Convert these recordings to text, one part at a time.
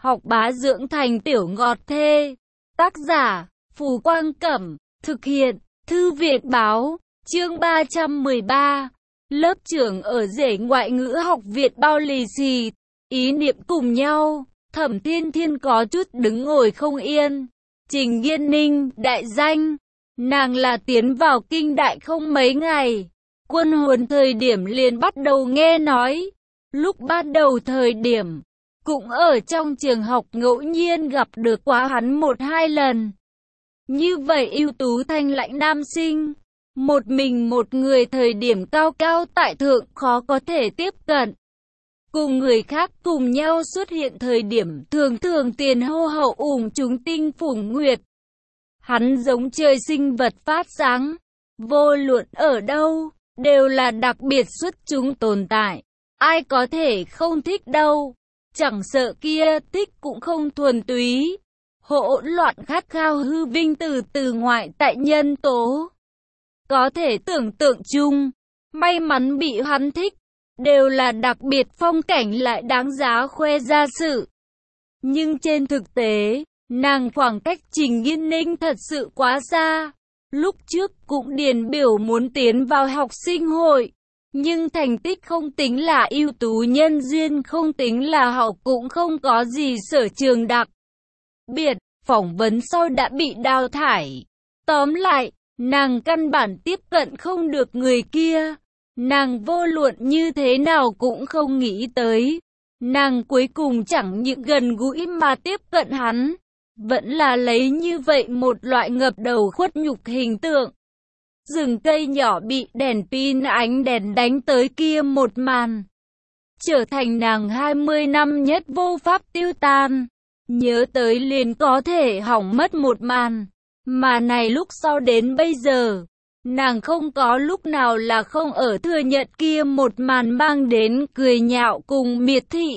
học bá dưỡng thành tiểu ngọt thê. Tác giả, Phù Quang Cẩm, thực hiện, Thư viện Báo, chương 313. Lớp trưởng ở rể ngoại ngữ học Việt bao lì xì, ý niệm cùng nhau, Thẩm Thiên Thiên có chút đứng ngồi không yên. Trình Yên Ninh, đại danh, nàng là tiến vào kinh đại không mấy ngày. Quân huấn thời điểm liền bắt đầu nghe nói. Lúc ban đầu thời điểm, cũng ở trong trường học ngẫu nhiên gặp được quá hắn 1-2 lần. Như vậy ưu tú thanh lãnh nam sinh, một mình một người thời điểm cao cao tại thượng khó có thể tiếp cận. Cùng người khác cùng nhau xuất hiện thời điểm thường thường tiền hô hậu ủng chúng tinh phủng nguyệt. Hắn giống trời sinh vật phát sáng, vô luận ở đâu, đều là đặc biệt xuất chúng tồn tại. Ai có thể không thích đâu, chẳng sợ kia thích cũng không thuần túy. Hỗn loạn khát khao hư vinh từ ngoại tại nhân tố. Có thể tưởng tượng chung, may mắn bị hắn thích, đều là đặc biệt phong cảnh lại đáng giá khoe ra sự. Nhưng trên thực tế, nàng khoảng cách Trình Yên Ninh thật sự quá xa. Lúc trước cũng điền biểu muốn tiến vào học sinh hội, nhưng thành tích không tính là ưu tú, nhân duyên không tính là hậu, cũng không có gì sở trường đặc biệt, phỏng vấn sau đã bị đào thải. Tóm lại, nàng căn bản tiếp cận không được người kia. Nàng vô luận như thế nào cũng không nghĩ tới. Nàng cuối cùng chẳng những gần gũi mà tiếp cận hắn, vẫn là lấy như vậy một loại ngập đầu khuất nhục hình tượng. Rừng cây nhỏ bị đèn pin ánh đèn đánh tới kia một màn, trở thành nàng 20 năm nhất vô pháp tiêu tan. Nhớ tới liền có thể hỏng mất một màn, mà này lúc sau đến bây giờ, nàng không có lúc nào là không ở thừa nhận kia một màn mang đến cười nhạo cùng miệt thị.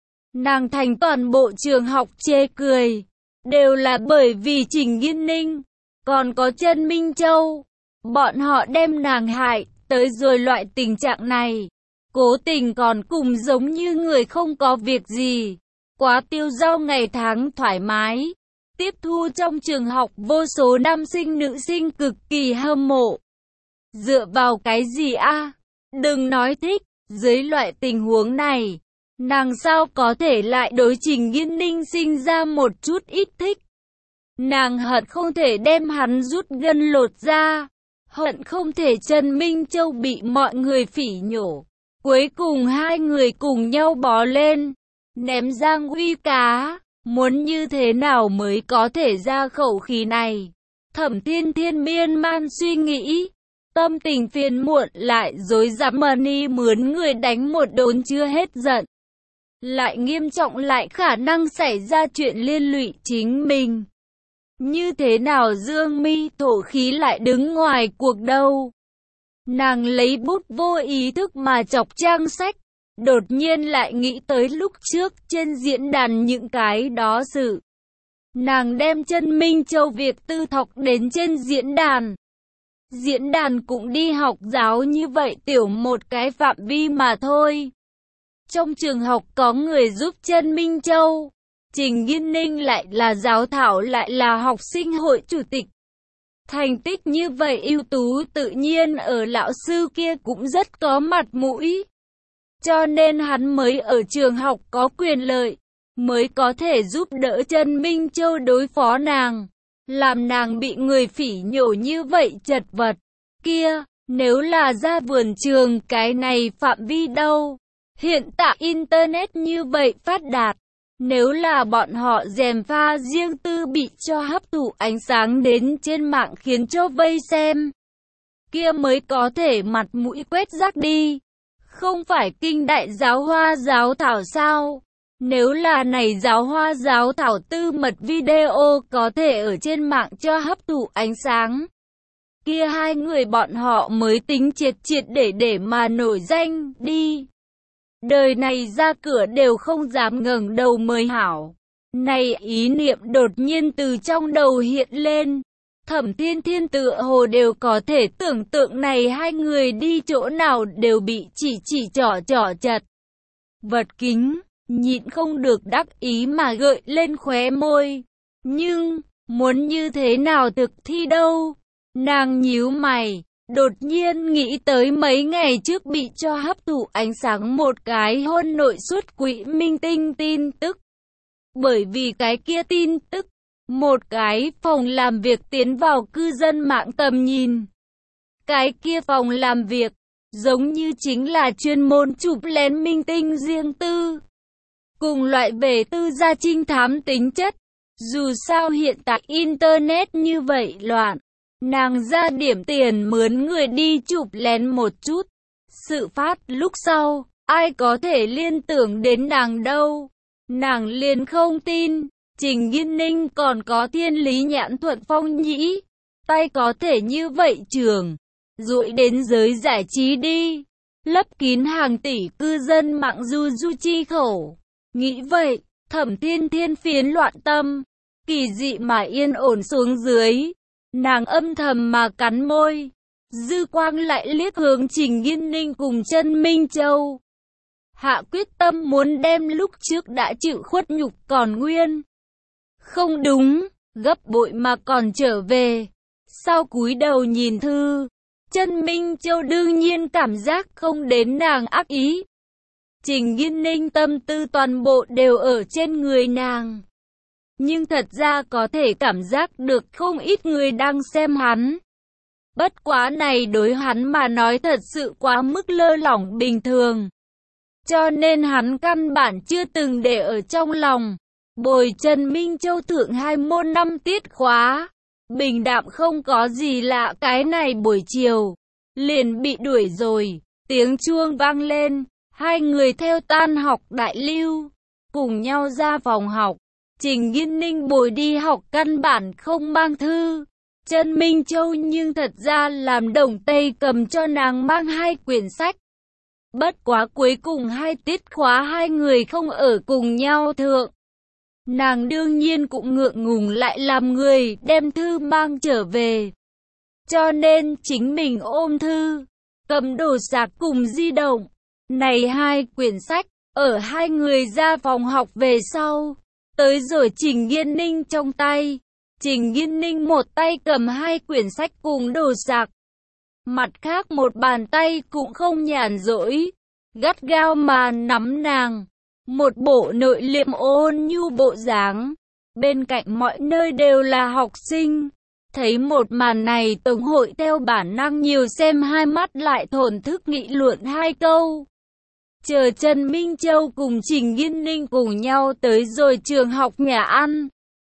Nàng thành toàn bộ trường học chê cười, đều là bởi vì Trình Yên Ninh, còn có Trần Minh Châu. Bọn họ đem nàng hại, tới rồi loại tình trạng này. Cố tình còn cùng giống như người không có việc gì. Quá tiêu dao ngày tháng thoải mái. Tiếp thu trong trường học vô số nam sinh nữ sinh cực kỳ hâm mộ. Dựa vào cái gì a? Đừng nói thích, dưới loại tình huống này, nàng sao có thể lại đối Trình Yên Ninh sinh ra một chút ít thích. Nàng hận không thể đem hắn rút gân lột ra, hận không thể Trần Minh Châu bị mọi người phỉ nhổ. Cuối cùng hai người cùng nhau bò lên, ném Giang Uy cá, muốn như thế nào mới có thể ra khẩu khí này. Thẩm Thiên Thiên miên man suy nghĩ, tâm tình phiền muộn lại dối dám money mướn người đánh một đốn chưa hết giận. Lại nghiêm trọng lại khả năng xảy ra chuyện liên lụy chính mình. Như thế nào Dương Mi thổ khí lại đứng ngoài cuộc đâu. Nàng lấy bút vô ý thức mà chọc trang sách. Đột nhiên lại nghĩ tới lúc trước trên diễn đàn những cái đó sự. Nàng đem Trần Minh Châu việc tư thọc đến trên diễn đàn. Diễn đàn cũng đi học giáo như vậy tiểu một cái phạm vi mà thôi. Trong trường học có người giúp Trần Minh Châu. Trình Yên Ninh lại là giáo thảo lại là học sinh hội chủ tịch. Thành tích như vậy ưu tú tự nhiên ở lão sư kia cũng rất có mặt mũi. Cho nên hắn mới ở trường học có quyền lợi, mới có thể giúp đỡ Trần Minh Châu đối phó nàng. Làm nàng bị người phỉ nhổ như vậy chật vật. Kia, nếu là ra vườn trường cái này phạm vi đâu? Hiện tại Internet như vậy phát đạt. Nếu là bọn họ gièm pha riêng tư bị cho hấp thụ ánh sáng đến trên mạng khiến cho vây xem, kia mới có thể mặt mũi quét rác đi. Không phải kinh đại giáo hoa giáo thảo sao? Nếu là này giáo hoa giáo thảo tư mật video có thể ở trên mạng cho hấp thụ ánh sáng, kia hai người bọn họ mới tính triệt triệt để mà nổi danh đi. Đời này ra cửa đều không dám ngẩng đầu mới hảo. Này ý niệm đột nhiên từ trong đầu hiện lên. Thẩm Thiên Thiên tựa hồ đều có thể tưởng tượng này hai người đi chỗ nào đều bị chỉ trỏ chật. Vật kính, nhịn không được đắc ý mà gợi lên khóe môi. Nhưng, muốn như thế nào thực thi đâu? Nàng nhíu mày, đột nhiên nghĩ tới mấy ngày trước bị cho hấp thụ ánh sáng một cái hôn nội suốt quỹ minh tinh tin tức. Bởi vì cái kia tin tức, một cái phòng làm việc tiến vào cư dân mạng tầm nhìn. Cái kia phòng làm việc, giống như chính là chuyên môn chụp lén minh tinh riêng tư. Cùng loại về tư gia trinh thám tính chất. Dù sao hiện tại Internet như vậy loạn, nàng ra điểm tiền mướn người đi chụp lén một chút. Sự phát lúc sau, ai có thể liên tưởng đến nàng đâu. Nàng liền không tin, Trình Nghiên Ninh còn có thiên lý nhãn thuận phong nhĩ. Tay có thể như vậy trường, dụi đến giới giải trí đi. Lấp kín hàng tỷ cư dân mạng du du chi khẩu. Nghĩ vậy, Thẩm Thiên Thiên phiến loạn tâm. Kỳ dị mà yên ổn xuống dưới. Nàng âm thầm mà cắn môi. Dư quang lại liếc hướng Trình Nghiên Ninh cùng Trân Minh Châu. Hạ quyết tâm muốn đem lúc trước đã chịu khuất nhục còn nguyên. Không đúng, gấp bội mà còn trở về. Sau cúi đầu nhìn thư, Trân Minh Châu đương nhiên cảm giác không đến nàng ác ý. Trình Nghiên Ninh tâm tư toàn bộ đều ở trên người nàng. Nhưng thật ra có thể cảm giác được không ít người đang xem hắn. Bất quá này đối hắn mà nói thật sự quá mức lơ lỏng bình thường. Cho nên hắn căn bản chưa từng để ở trong lòng. Bồi Trần Minh Châu thượng 2 môn 5 tiết khóa. Bình đạm không có gì lạ, cái này buổi chiều liền bị đuổi rồi. Tiếng chuông vang lên, hai người theo tan học đại lưu, cùng nhau ra phòng học. Trình Nghiên Ninh bồi đi học căn bản không mang thư. Trân Minh Châu nhưng thật ra làm đồng tây cầm cho nàng mang 2 quyển sách. Bất quá cuối cùng 2 tiết khóa hai người không ở cùng nhau thượng. Nàng đương nhiên cũng ngượng ngùng lại làm người đem thư mang trở về. Cho nên chính mình ôm thư, cầm đồ sạc cùng di động. Này 2 quyển sách, ở hai người ra phòng học về sau. Tới rồi Trình Nghiên Ninh trong tay. Trình Nghiên Ninh một tay cầm 2 quyển sách cùng đồ sạc. Mặt khác một bàn tay cũng không nhàn rỗi. Gắt gao mà nắm nàng. Một bộ nội liệm ôn nhu bộ dáng. Bên cạnh mọi nơi đều là học sinh. Thấy một màn này Tổng hội theo bản năng nhiều xem hai mắt lại thổn thức nghị luận 2 câu. Chờ Trần Minh Châu cùng Trình Nghiên Ninh cùng nhau tới rồi trường học nhà ăn.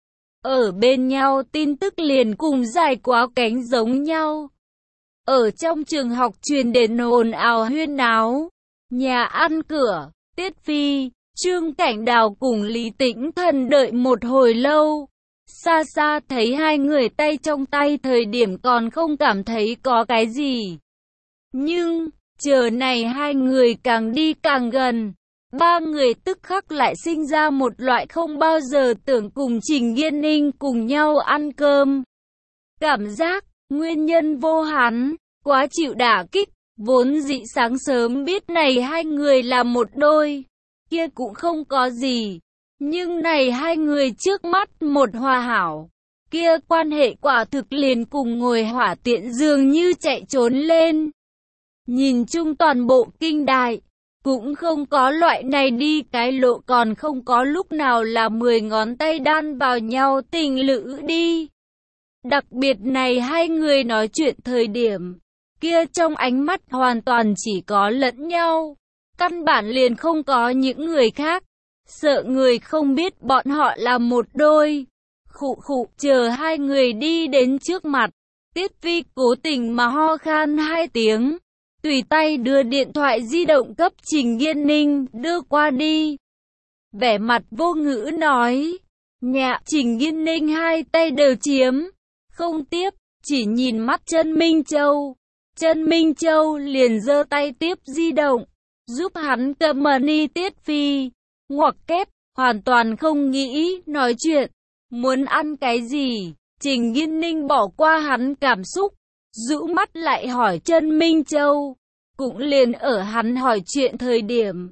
Ở bên nhau tin tức liền cùng dài quá cánh giống nhau. Ở trong trường học truyền đến ồn ào huyên náo. Nhà ăn cửa, Tiết Phi, Trương Cảnh Đào cùng Lý Tĩnh Thần đợi một hồi lâu. Xa xa thấy hai người tay trong tay thời điểm còn không cảm thấy có cái gì. Nhưng, chờ này hai người càng đi càng gần. Ba người tức khắc lại sinh ra một loại không bao giờ tưởng cùng Trình Nghiên Ninh cùng nhau ăn cơm. Cảm giác, nguyên nhân vô hắn, quá chịu đả kích, vốn dĩ sáng sớm biết này hai người là một đôi, kia cũng không có gì. Nhưng này hai người trước mắt một hòa hảo, kia quan hệ quả thực liền cùng ngồi hỏa tiện dường như chạy trốn lên. Nhìn chung toàn bộ kinh đại, cũng không có loại này đi cái lộ còn không có lúc nào là 10 ngón tay đan vào nhau tình lữ đi. Đặc biệt này hai người nói chuyện thời điểm, kia trong ánh mắt hoàn toàn chỉ có lẫn nhau. Căn bản liền không có những người khác. Sợ người không biết bọn họ là một đôi. Khụ khụ, chờ hai người đi đến trước mặt. Tiết Phi cố tình mà ho khan 2 tiếng. Tùy tay đưa điện thoại di động cấp Trình Nghiên Ninh, đưa qua đi. Vẻ mặt vô ngữ nói. Nhạ, Trình Nghiên Ninh 2 tay đều chiếm. Không tiếp, chỉ nhìn mắt Trân Minh Châu. Trân Minh Châu liền giơ tay tiếp di động, giúp hắn cầm money. Tiết Phi ngoặc kép, hoàn toàn không nghĩ nói chuyện. Muốn ăn cái gì? Trình Nghiên Ninh bỏ qua hắn cảm xúc, rũ mắt lại hỏi Trân Minh Châu. Cũng liền ở hắn hỏi chuyện thời điểm,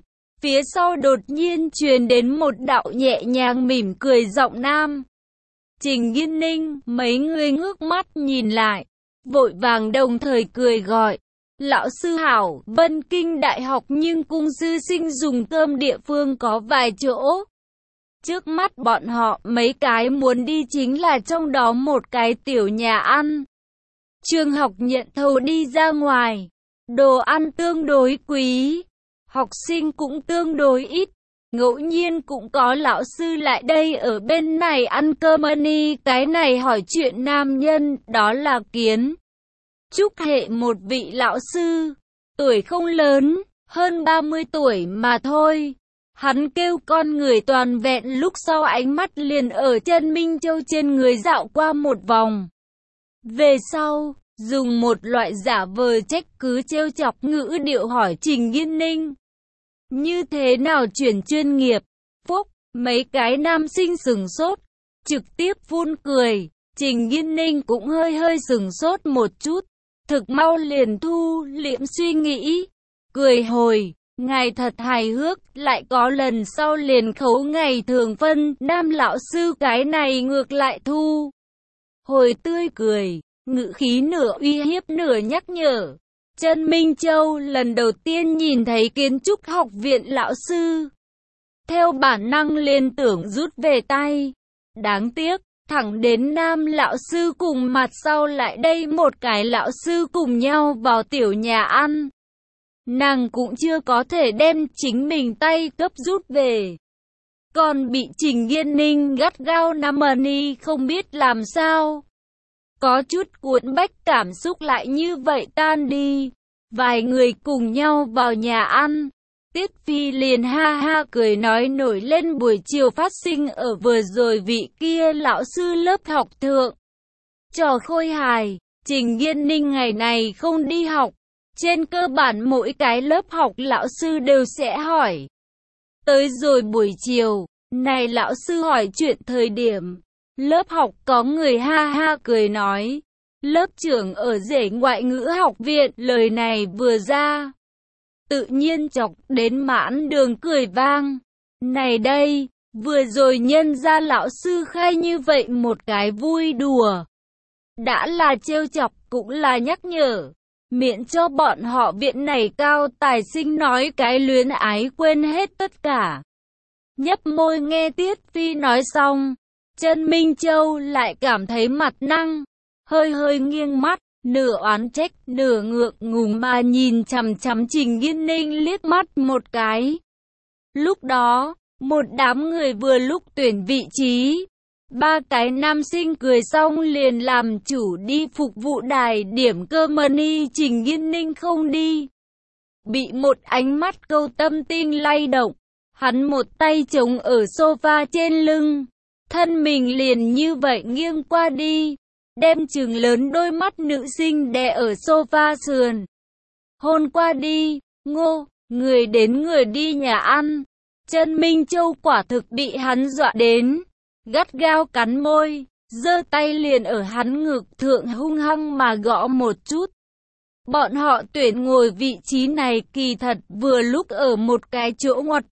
Phía sau đột nhiên truyền đến một đạo nhẹ nhàng mỉm cười giọng nam. Trình Nghiên Ninh, mấy người ngước mắt nhìn lại, vội vàng đồng thời cười gọi. Lão sư hảo, Vân Kinh Đại học nhưng cung sư sinh dùng cơm địa phương có vài chỗ. Trước mắt bọn họ, mấy cái muốn đi chính là trong đó một cái tiểu nhà ăn. Trường học nhận thầu đi ra ngoài, đồ ăn tương đối quý, học sinh cũng tương đối ít. Ngẫu nhiên cũng có lão sư lại đây ở bên này ăn cơm ni. Cái này hỏi chuyện nam nhân, đó là Kiến Trúc Hệ, một vị lão sư, tuổi không lớn, hơn 30 tuổi mà thôi. Hắn kêu con người toàn vẹn, lúc sau ánh mắt liền ở Chân Minh Châu trên người dạo qua một vòng. Về sau, dùng một loại giả vờ trách cứ trêu chọc ngữ điệu hỏi Trình Nghiên Ninh. Như thế nào chuyển chuyên nghiệp? Phúc, mấy cái nam sinh sừng sốt, trực tiếp phun cười. Trình Nghiên Ninh cũng hơi sừng sốt một chút, thực mau liền thu liễm suy nghĩ, cười hồi, ngài thật hài hước, lại có lần sau liền khấu ngày thường phân. Nam lão sư cái này ngược lại thu hồi tươi cười, ngữ khí nửa uy hiếp nửa nhắc nhở. Chân Minh Châu lần đầu tiên nhìn thấy Kiến Trúc học viện lão sư, theo bản năng liền tưởng rút về tay. Đáng tiếc, thẳng đến Nam lão sư cùng mặt sau lại đây một cái lão sư cùng nhau vào tiểu nhà ăn, nàng cũng chưa có thể đem chính mình tay cấp rút về. Còn bị Trình Nghiên Ninh gắt gao nắm ni, không biết làm sao. Có chút cuốn bách, cảm xúc lại như vậy tan đi. Vài người cùng nhau vào nhà ăn. Tiết Phi liền ha ha cười nói nổi lên buổi chiều phát sinh ở vừa rồi vị kia lão sư lớp học thượng. Trò khôi hài, Trình Nghiên Ninh ngày này không đi học. Trên cơ bản mỗi cái lớp học lão sư đều sẽ hỏi. Tới rồi buổi chiều, này lão sư hỏi chuyện thời điểm. Lớp học có người ha ha cười nói. Lớp trưởng ở Rể Ngoại ngữ học viện, lời này vừa ra, tự nhiên chọc đến mãn đường cười vang. Này đây, vừa rồi nhân ra lão sư khai như vậy một cái vui đùa. Đã là trêu chọc cũng là nhắc nhở, miễn cho bọn họ viện này cao tài sinh nói cái luyến ái quên hết tất cả. Nhấp môi nghe Tiết Phi nói xong, Chân Minh Châu lại cảm thấy mặt năng, hơi nghiêng mắt, nửa oán trách, nửa ngượng ngùng mà nhìn chằm chằm Trình Nghiên Ninh liếc mắt một cái. Lúc đó, một đám người vừa lúc tuyển vị trí. Ba cái nam sinh cười xong liền làm chủ đi phục vụ đài điểm cơm ni. Trình Nghiên Ninh không đi, bị một ánh mắt câu tâm tin lay động. Hắn một tay chống ở sofa trên lưng, thân mình liền như vậy nghiêng qua đi, đem trừng lớn đôi mắt nữ sinh đè ở sofa sườn. Hôn qua đi, ngô, người đến người đi nhà ăn. Chân Minh Châu quả thực bị hắn dọa đến, gắt gao cắn môi, giơ tay liền ở hắn ngực thượng hung hăng mà gõ một chút. Bọn họ tuyển ngồi vị trí này kỳ thật vừa lúc ở một cái chỗ ngoặt.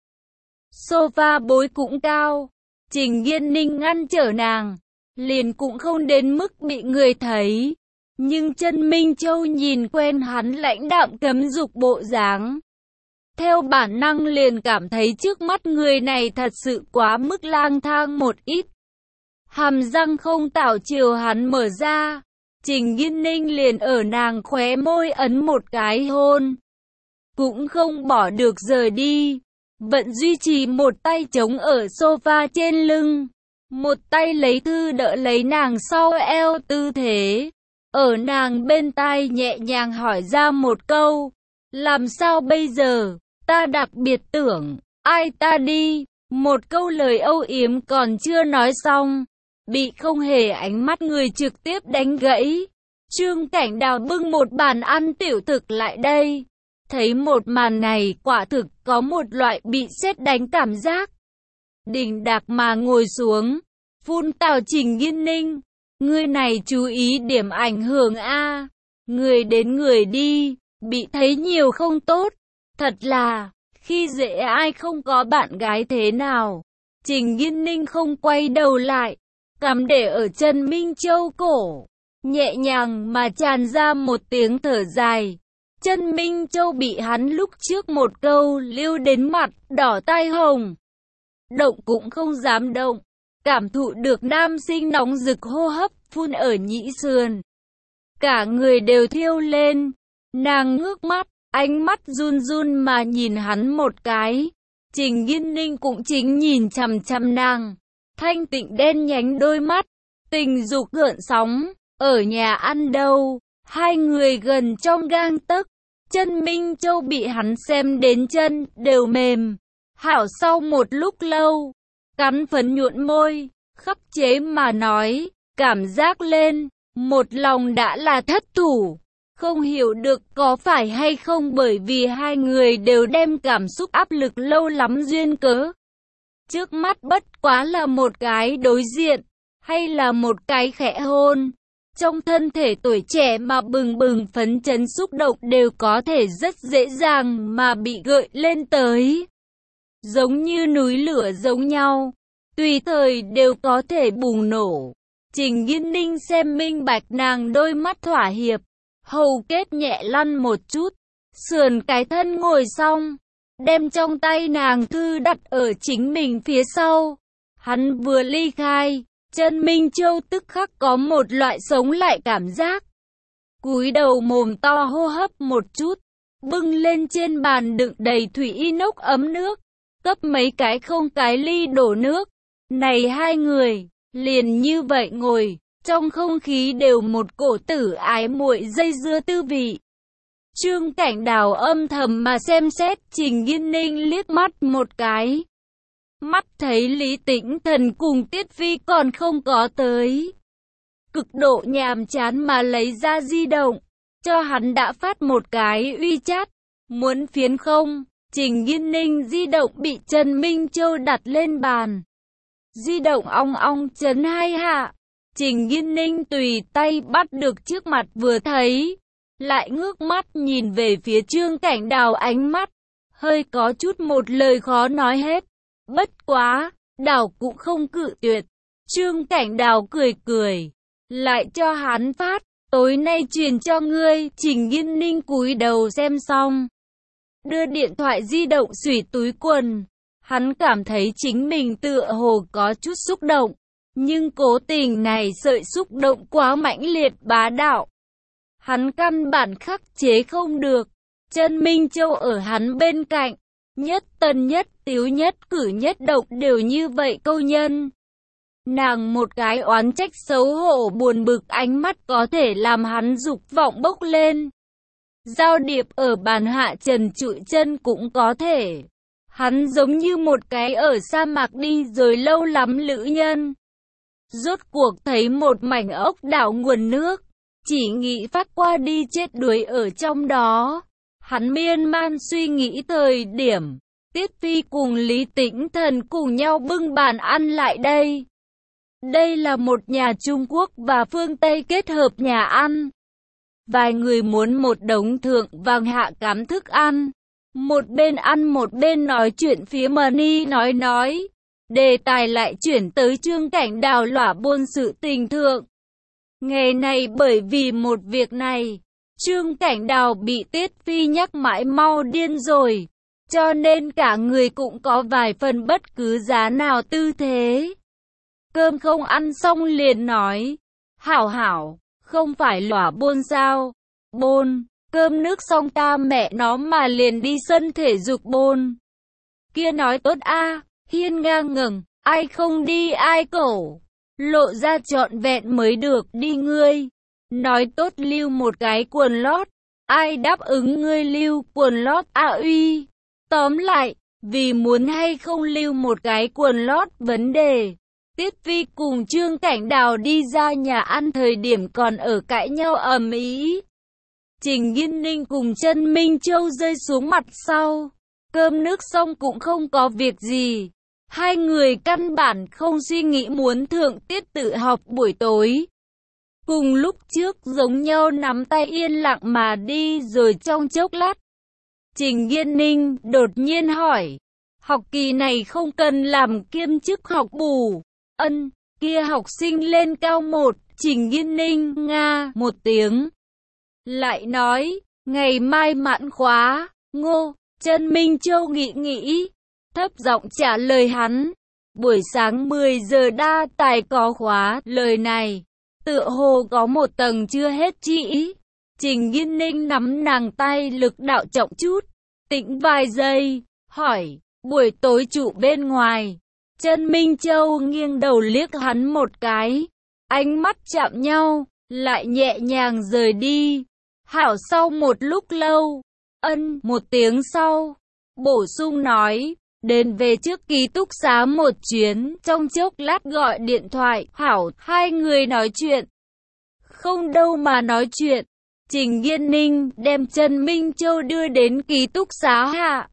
Sofa bối cũng cao, Trình Nghiên Ninh ngăn trở nàng, liền cũng không đến mức bị người thấy. Nhưng Chân Minh Châu nhìn quen hắn lãnh đạm cấm dục bộ dáng, theo bản năng liền cảm thấy trước mắt người này thật sự quá mức lang thang một ít. Hàm răng không tảo chiều hắn mở ra, Trình Nghiên Ninh liền ở nàng khóe môi ấn một cái hôn, cũng không bỏ được rời đi. Vẫn duy trì một tay chống ở sofa trên lưng, một tay lấy thư đỡ lấy nàng sau eo tư thế. Ở nàng bên tai nhẹ nhàng hỏi ra một câu, làm sao bây giờ, ta đặc biệt tưởng, ai ta đi. Một câu lời âu yếm còn chưa nói xong, bị không hề ánh mắt người trực tiếp đánh gãy. Trương Cảnh Đào bưng một bàn ăn tiểu thực lại đây. Thấy một màn này quả thực có một loại bị sét đánh cảm giác. Đỉnh đạc mà ngồi xuống, phun tào Trình Nghiên Ninh. Người này chú ý điểm ảnh hưởng a, người đến người đi, bị thấy nhiều không tốt. Thật là, khi dễ ai không có bạn gái thế nào. Trình Nghiên Ninh không quay đầu lại, cằm để ở chân Minh Châu cổ, nhẹ nhàng mà tràn ra một tiếng thở dài. Chân Minh Châu bị hắn lúc trước một câu lưu đến mặt đỏ tai hồng. Động cũng không dám động, cảm thụ được nam sinh nóng rực hô hấp phun ở nhĩ sườn. Cả người đều thiêu lên, nàng ngước mắt, ánh mắt run run mà nhìn hắn một cái. Trình Nghiên Ninh cũng chính nhìn chằm chằm nàng, thanh tịnh đen nhánh đôi mắt, tình dục gợn sóng. Ở nhà ăn đâu, hai người gần trong gang tấc, chân Minh Châu bị hắn xem đến chân đều mềm. Hảo sau một lúc lâu, cắn phấn nhuận môi, khắc chế mà nói, cảm giác lên, một lòng đã là thất thủ. Không hiểu được có phải hay không bởi vì hai người đều đem cảm xúc áp lực lâu lắm duyên cớ. Trước mắt bất quá là một cái đối diện, hay là một cái khẽ hôn. Trong thân thể tuổi trẻ mà bừng bừng phấn chấn xúc động đều có thể rất dễ dàng mà bị gợi lên tới. Giống như núi lửa giống nhau, tùy thời đều có thể bùng nổ. Trình Nghiên Ninh xem minh bạch nàng đôi mắt thỏa hiệp, hầu kết nhẹ lăn một chút, sườn cái thân ngồi xong, đem trong tay nàng thư đặt ở chính mình phía sau. Hắn vừa ly khai, chân Minh Châu tức khắc có một loại sống lại cảm giác. Cúi đầu mồm to hô hấp một chút, bưng lên trên bàn đựng đầy thủy inox ấm nước, cấp mấy cái không cái ly đổ nước. Này hai người, liền như vậy ngồi, trong không khí đều một cổ tử ái muội dây dưa tư vị. Trương Cảnh Đào âm thầm mà xem xét Trình Nghiên Ninh liếc mắt một cái. Mắt thấy Lý Tĩnh Thần cùng Tiết Phi còn không có tới. Cực độ nhàm chán mà lấy ra di động, cho hắn đã phát một cái uy chat. Muốn phiến không? Trình Nghiên Ninh di động bị Trần Minh Châu đặt lên bàn. Di động ong ong chấn hai hạ. Trình Nghiên Ninh tùy tay bắt được trước mặt vừa thấy. Lại ngước mắt nhìn về phía Trương Cảnh Đào, ánh mắt hơi có chút một lời khó nói hết. Bất quá, Đào cũng không cự tuyệt. Trương Cảnh Đào cười cười, lại cho hắn phát, tối nay truyền cho ngươi. Trình Nghiên Ninh cúi đầu xem xong, đưa điện thoại di động xủy túi quần. Hắn cảm thấy chính mình tựa hồ có chút xúc động, nhưng cố tình này sợi xúc động quá mãnh liệt bá đạo. Hắn căn bản khắc chế không được. Chân Minh Châu ở hắn bên cạnh, nhất tân nhất tiếu nhất cử nhất động đều như vậy câu nhân. Nàng một cái oán trách xấu hổ buồn bực ánh mắt có thể làm hắn dục vọng bốc lên. Giao điệp ở bàn hạ trần trụi chân cũng có thể. Hắn giống như một cái ở sa mạc đi rồi lâu lắm lữ nhân. Rốt cuộc thấy một mảnh ốc đảo nguồn nước, chỉ nghĩ phát qua đi chết đuối ở trong đó. Hắn miên man suy nghĩ thời điểm, Tiết Phi cùng Lý Tĩnh Thần cùng nhau bưng bàn ăn lại đây. Đây là một nhà Trung Quốc và phương Tây kết hợp nhà ăn. Vài người muốn một đống thượng vàng hạ cám thức ăn. Một bên ăn một bên nói chuyện phía Mani nói. Đề tài lại chuyển tới Trương Cảnh Đào lỏa buôn sự tình thượng. Ngày này bởi vì một việc này, Trương Cảnh Đào bị Tiết Phi nhắc mãi mau điên rồi, cho nên cả người cũng có vài phần bất cứ giá nào tư thế. Cơm không ăn xong liền nói, hảo, không phải lỏa buôn sao? Bôn, cơm nước xong ta mẹ nó mà liền đi sân thể dục bôn. Kia nói tốt a, hiên ngang ngẩng, ai không đi ai cổ. Lộ ra trọn vẹn mới được đi ngươi. Nói tốt lưu một cái quần lót, ai đáp ứng ngươi lưu quần lót uy. Tóm lại, vì muốn hay không lưu một cái quần lót vấn đề. Tiết Phi cùng Trương Cảnh Đào đi ra nhà ăn thời điểm còn ở cãi nhau ầm ĩ. Trình Nghiên Ninh cùng Trần Minh Châu rơi xuống mặt sau. Cơm nước xong cũng không có việc gì. Hai người căn bản không suy nghĩ muốn thượng tiết tự học buổi tối. Cùng lúc trước giống nhau nắm tay yên lặng mà đi rồi trong chốc lát. Trình Nghiên Ninh đột nhiên hỏi. Học kỳ này không cần làm kiêm chức học bù. Ân, kia học sinh lên cao 1, Trình Nghiên Ninh nga một tiếng. Lại nói, ngày mai mãn khóa, Ngô, Trân Minh Châu nghĩ, thấp giọng trả lời hắn. Buổi sáng 10 giờ đa tài có khóa, lời này, tựa hồ có một tầng chưa hết chỉ. Trình Nghiên Ninh nắm nàng tay lực đạo trọng chút, tĩnh vài giây, hỏi, buổi tối trụ bên ngoài. Trân Minh Châu nghiêng đầu liếc hắn một cái, ánh mắt chạm nhau, lại nhẹ nhàng rời đi. Hảo sau một lúc lâu, ân một tiếng sau, bổ sung nói, đến về trước ký túc xá một chuyến, trong chốc lát gọi điện thoại, Hảo, hai người nói chuyện. Không đâu mà nói chuyện. Trình Nghiên Ninh đem Trần Minh Châu đưa đến ký túc xá hạ.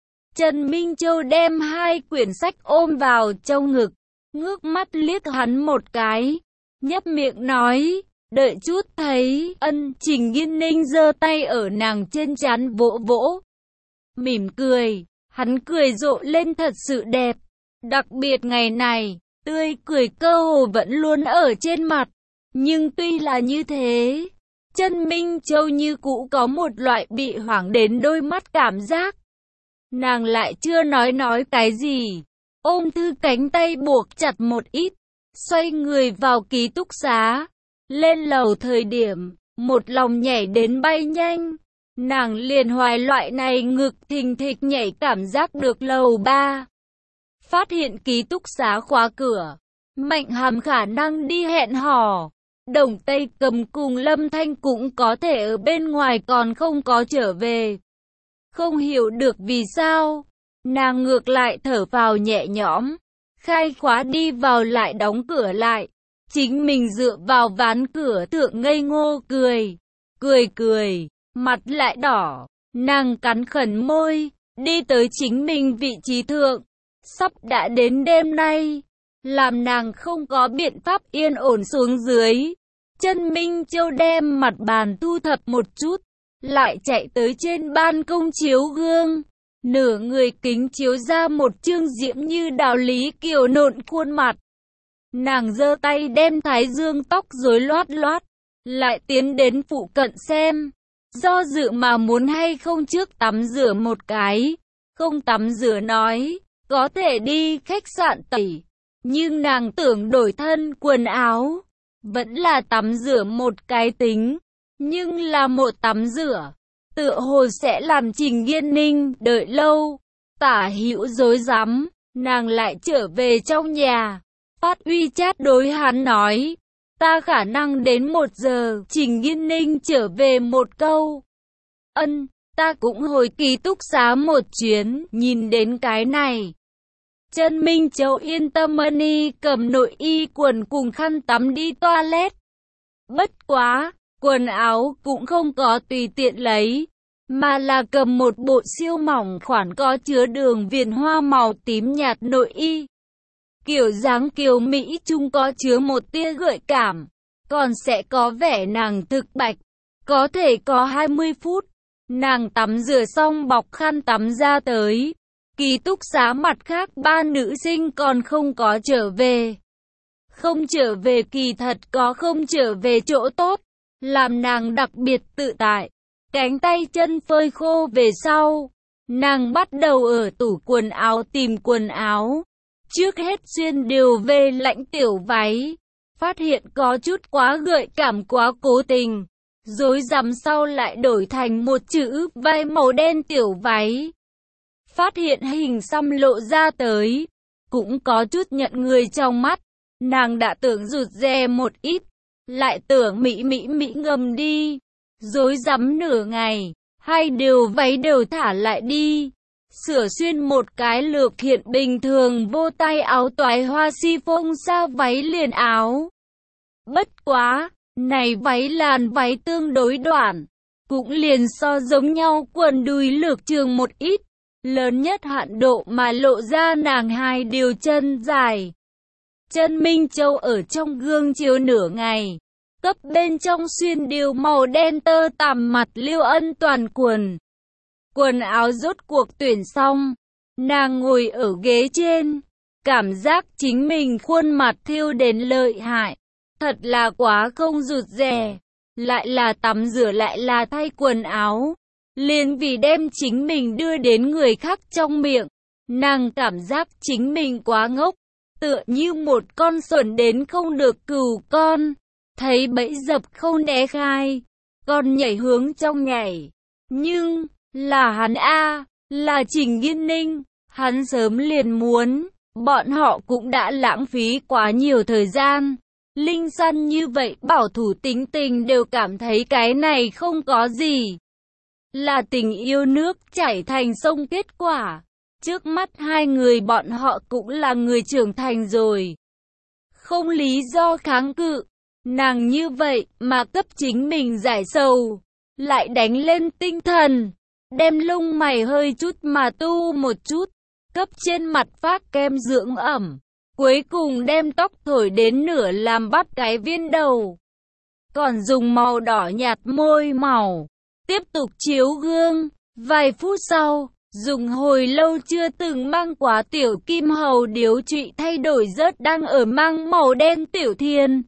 Trần Minh Châu đem 2 quyển sách ôm vào trong ngực, ngước mắt liếc hắn một cái, nhấp miệng nói, đợi chút thấy, ân. Trình Nghiên Ninh giơ tay ở nàng trên trán vỗ vỗ, mỉm cười, hắn cười rộ lên thật sự đẹp, đặc biệt ngày này, tươi cười cơ hồ vẫn luôn ở trên mặt, nhưng tuy là như thế, Trần Minh Châu như cũ có một loại bị hoảng đến đôi mắt cảm giác. Nàng lại chưa nói cái gì, ôm thư cánh tay buộc chặt một ít, xoay người vào ký túc xá, lên lầu thời điểm, một lòng nhảy đến bay nhanh, nàng liền hoài loại này ngực thình thịch nhảy cảm giác được lầu 3. Phát hiện ký túc xá khóa cửa, Mạnh Hàm khả năng đi hẹn hò, Đồng Tây Cầm cùng Lâm Thanh cũng có thể ở bên ngoài còn không có trở về. Không hiểu được vì sao, nàng ngược lại thở vào nhẹ nhõm, khai khóa đi vào lại đóng cửa lại, chính mình dựa vào ván cửa thượng ngây ngô cười, mặt lại đỏ, nàng cắn khẩn môi, đi tới chính mình vị trí thượng, sắp đã đến đêm nay, làm nàng không có biện pháp yên ổn xuống dưới. Trân Minh Châu đem mặt bàn thu thập một chút, lại chạy tới trên ban công chiếu gương, nửa người kính chiếu ra một chương diễm như đào lý kiều nộn khuôn mặt. Nàng giơ tay đem thái dương tóc rối loát loát, lại tiến đến phụ cận xem, do dự mà muốn hay không trước tắm rửa một cái, không tắm rửa nói, có thể đi khách sạn tẩy, nhưng nàng tưởng đổi thân quần áo, vẫn là tắm rửa một cái tính, nhưng là một tắm rửa, tựa hồ sẽ làm Trình Nghiên Ninh đợi lâu, tả hữu rối rắm, nàng lại trở về trong nhà, phát WeChat đối hắn nói, ta khả năng đến 1 giờ, Trình Nghiên Ninh trở về một câu, ân, ta cũng hồi ký túc xá một chuyến, nhìn đến cái này. Trân Minh Châu yên tâm đi cầm nội y quần cùng khăn tắm đi toilet. Bất quá, quần áo cũng không có tùy tiện lấy, mà là cầm một bộ siêu mỏng khoản có chứa đường viền hoa màu tím nhạt nội y. Kiểu dáng kiều Mỹ chung có chứa một tia gợi cảm, còn sẽ có vẻ nàng thực bạch, có thể có 20 phút. Nàng tắm rửa xong bọc khăn tắm ra tới. Ký túc xá mặt khác 3 nữ sinh còn không có trở về. Không trở về kỳ thật có không trở về chỗ tốt, làm nàng đặc biệt tự tại. Cánh tay chân phơi khô về sau, nàng bắt đầu ở tủ quần áo tìm quần áo. Trước hết xuyên điều về lãnh tiểu váy, phát hiện có chút quá gợi cảm quá cố tình. Rối rắm sau lại đổi thành một chữ vai màu đen tiểu váy. Phát hiện hình xăm lộ ra tới, cũng có chút nhận người trong mắt, nàng đã tưởng rụt rè một ít, lại tưởng mỹ ngầm đi, rối rắm nửa ngày, hai điều váy đều thả lại đi, sửa xuyên một cái lược hiện bình thường vô tay áo toái hoa chiffon sa váy liền áo. Bất quá, này váy làn váy tương đối đoạn, cũng liền so giống nhau quần đùi lược trường một ít. Lớn nhất hạn độ mà lộ ra nàng hai điều chân dài. Trân Minh Châu ở trong gương chiếu nửa ngày, cấp bên trong xuyên điều màu đen tơ tằm mặt Liêu Ân toàn quần. Quần áo rốt cuộc tuyển xong, nàng ngồi ở ghế trên, cảm giác chính mình khuôn mặt thiêu đến lợi hại, thật là quá không rụt rè, lại là tắm rửa lại là thay quần áo, liền vì đem chính mình đưa đến người khác trong miệng, nàng cảm giác chính mình quá ngốc, tựa như một con xuẩn đến không được cừu con, thấy bẫy dập không né khai, con nhảy hướng trong nhảy, nhưng là hắn a, là Trình Nghiên Ninh, hắn sớm liền muốn, bọn họ cũng đã lãng phí quá nhiều thời gian. Linh Săn như vậy bảo thủ tính tình đều cảm thấy cái này không có gì. Là tình yêu nước chảy thành sông kết quả. Trước mắt hai người bọn họ cũng là người trưởng thành rồi. Không lý do kháng cự. Nàng như vậy mà cấp chính mình giải sầu. Lại đánh lên tinh thần. Đem lông mày hơi chút mà tu một chút. Cấp trên mặt phát kem dưỡng ẩm. Cuối cùng đem tóc thổi đến nửa làm bắt cái viên đầu. Còn dùng màu đỏ nhạt môi màu. Tiếp tục chiếu gương. Vài phút sau, dùng hồi lâu chưa từng mang quá tiểu kim hầu điếu trụy thay đổi rớt đang ở mang màu đen tiểu thiên.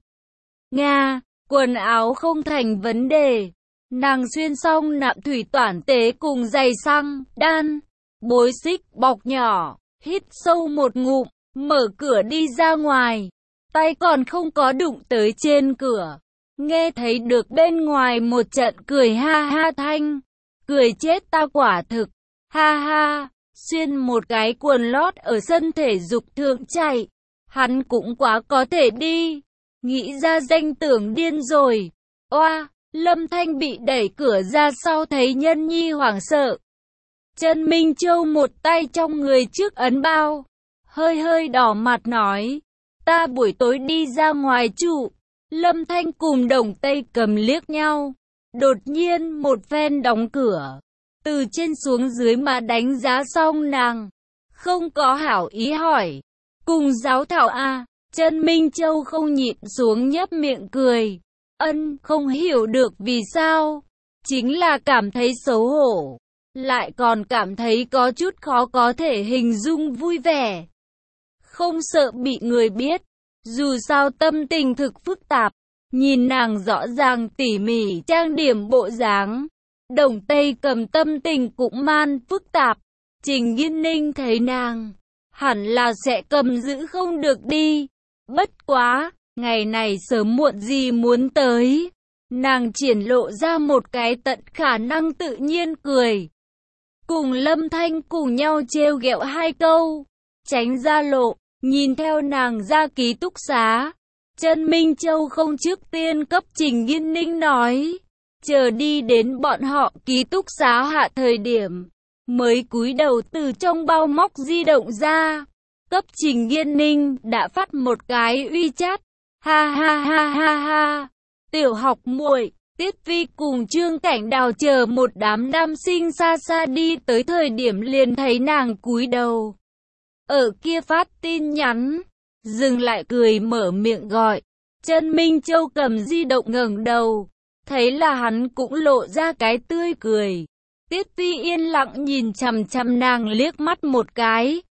Nga, quần áo không thành vấn đề. Nàng xuyên xong nạm thủy toản tế cùng giày xăng, đan, bối xích, bọc nhỏ, hít sâu một ngụm, mở cửa đi ra ngoài. Tay còn không có đụng tới trên cửa. Nghe thấy được bên ngoài một trận cười ha ha thanh. Cười chết ta quả thực. Ha ha, xuyên một cái quần lót ở sân thể dục thượng chạy. Hắn cũng quá có thể đi. Nghĩ ra danh tưởng điên rồi. Oa, Lâm Thanh bị đẩy cửa ra sau thấy Nhân Nhi hoảng sợ. Trần Minh Châu một tay trong người trước ấn bao. Hơi hơi đỏ mặt nói. Ta buổi tối đi ra ngoài trụ. Lâm Thanh cùng Đồng Tây Cầm liếc nhau. Đột nhiên một phen đóng cửa. Từ trên xuống dưới mà đánh giá xong nàng. Không có hảo ý hỏi. Cùng giáo thảo a. Trần Minh Châu không nhịn xuống nhấp miệng cười. Ân, không hiểu được vì sao. Chính là cảm thấy xấu hổ. Lại còn cảm thấy có chút khó có thể hình dung vui vẻ. Không sợ bị người biết. Dù sao tâm tình thực phức tạp. Nhìn nàng rõ ràng tỉ mỉ trang điểm bộ dáng. Đồng Tây Cầm tâm tình cũng man phức tạp. Trình Nghiên Ninh thấy nàng. Hẳn là sẽ cầm giữ không được đi. Bất quá, ngày này sớm muộn gì muốn tới. Nàng triển lộ ra một cái tận khả năng tự nhiên cười. Cùng Lâm Thanh cùng nhau trêu ghẹo hai câu. Tránh ra lộ, nhìn theo nàng ra ký túc xá. Trần Minh Châu không trước tiên cấp Trình Nghiên Ninh nói. Chờ đi đến bọn họ ký túc xá hạ thời điểm. Mới cúi đầu từ trong bao móc di động ra. Cấp Trình Nghiên Ninh đã phát một cái uy chat. Ha ha ha ha ha. Tiểu học muội, Tiết Vi cùng Trương Cảnh Đào chờ một đám nam sinh xa xa đi tới thời điểm liền thấy nàng cúi đầu. Ở kia phát tin nhắn. Dừng lại cười mở miệng gọi. Trần Minh Châu cầm di động ngẩng đầu. Thấy là hắn cũng lộ ra cái tươi cười. Tiết Vi yên lặng nhìn chằm chằm nàng liếc mắt một cái.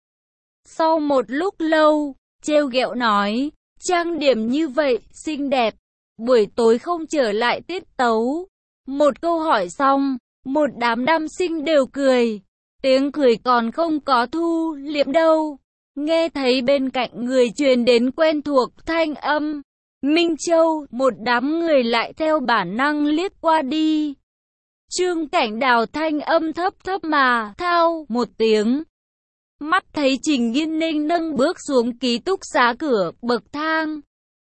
Sau một lúc lâu, trêu ghẹo nói. Trang điểm như vậy, xinh đẹp. Buổi tối không trở lại tiết tấu. Một câu hỏi xong, một đám nam sinh đều cười. Tiếng cười còn không có thu liệm đâu. Nghe thấy bên cạnh người truyền đến quen thuộc thanh âm. Minh Châu, một đám người lại theo bản năng liếc qua đi. Trương Cảnh Đào thanh âm thấp thấp mà thao một tiếng. Mắt thấy Trình Nghiên Ninh nâng bước xuống ký túc xá cửa bậc thang.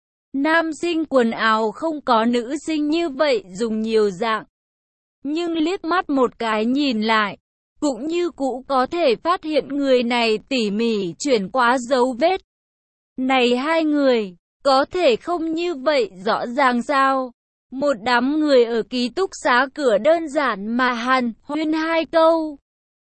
Nam sinh quần áo không có nữ sinh như vậy dùng nhiều dạng. Nhưng liếc mắt một cái nhìn lại. Cũng như cũ có thể phát hiện người này tỉ mỉ chuyển qua dấu vết. Này hai người, có thể không như vậy rõ ràng sao? Một đám người ở ký túc xá cửa đơn giản mà hàn huyên hai câu.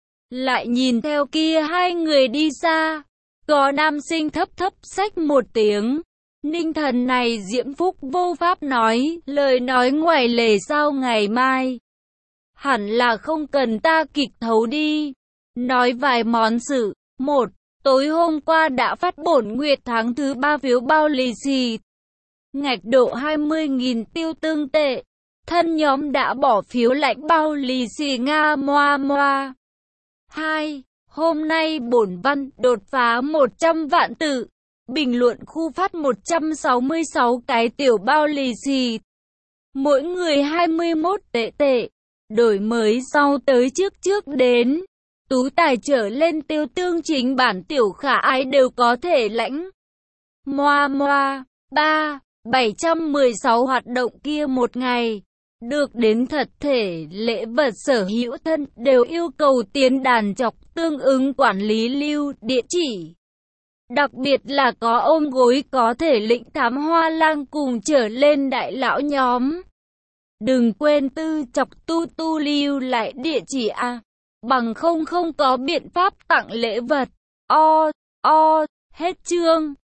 Lại nhìn theo kia hai người đi xa. Có nam sinh thấp thấp xách một tiếng. Ninh thần này Diễm Phúc vô pháp nói, lời nói ngoài lề sao ngày mai. hẳn là không cần ta kịch thấu đi. Nói vài món sự. 1. Tối hôm qua đã phát bổn nguyệt tháng thứ 3 phiếu bao lì xì. Ngạch độ 20.000 tiêu tương tệ. Thân nhóm đã bỏ phiếu lãnh bao lì xì Nga moa moa. 2. Hôm nay bổn văn đột phá 100 vạn tự. Bình luận khu phát 166 cái tiểu bao lì xì. Mỗi người 21 tệ. Đổi mới sau tới trước đến. Tú tài trở lên tiêu tương chính bản tiểu khả ái đều có thể lãnh. Moa moa. 3. 716 hoạt động kia một ngày. Được đến thật thể lễ vật sở hữu thân đều yêu cầu tiến đàn chọc tương ứng quản lý lưu địa chỉ. Đặc biệt là có ôm gối có thể lĩnh thám hoa lang cùng trở lên đại lão nhóm. Đừng quên tư chọc tu lưu lại địa chỉ bằng không có biện pháp tặng lễ vật. Hết chương.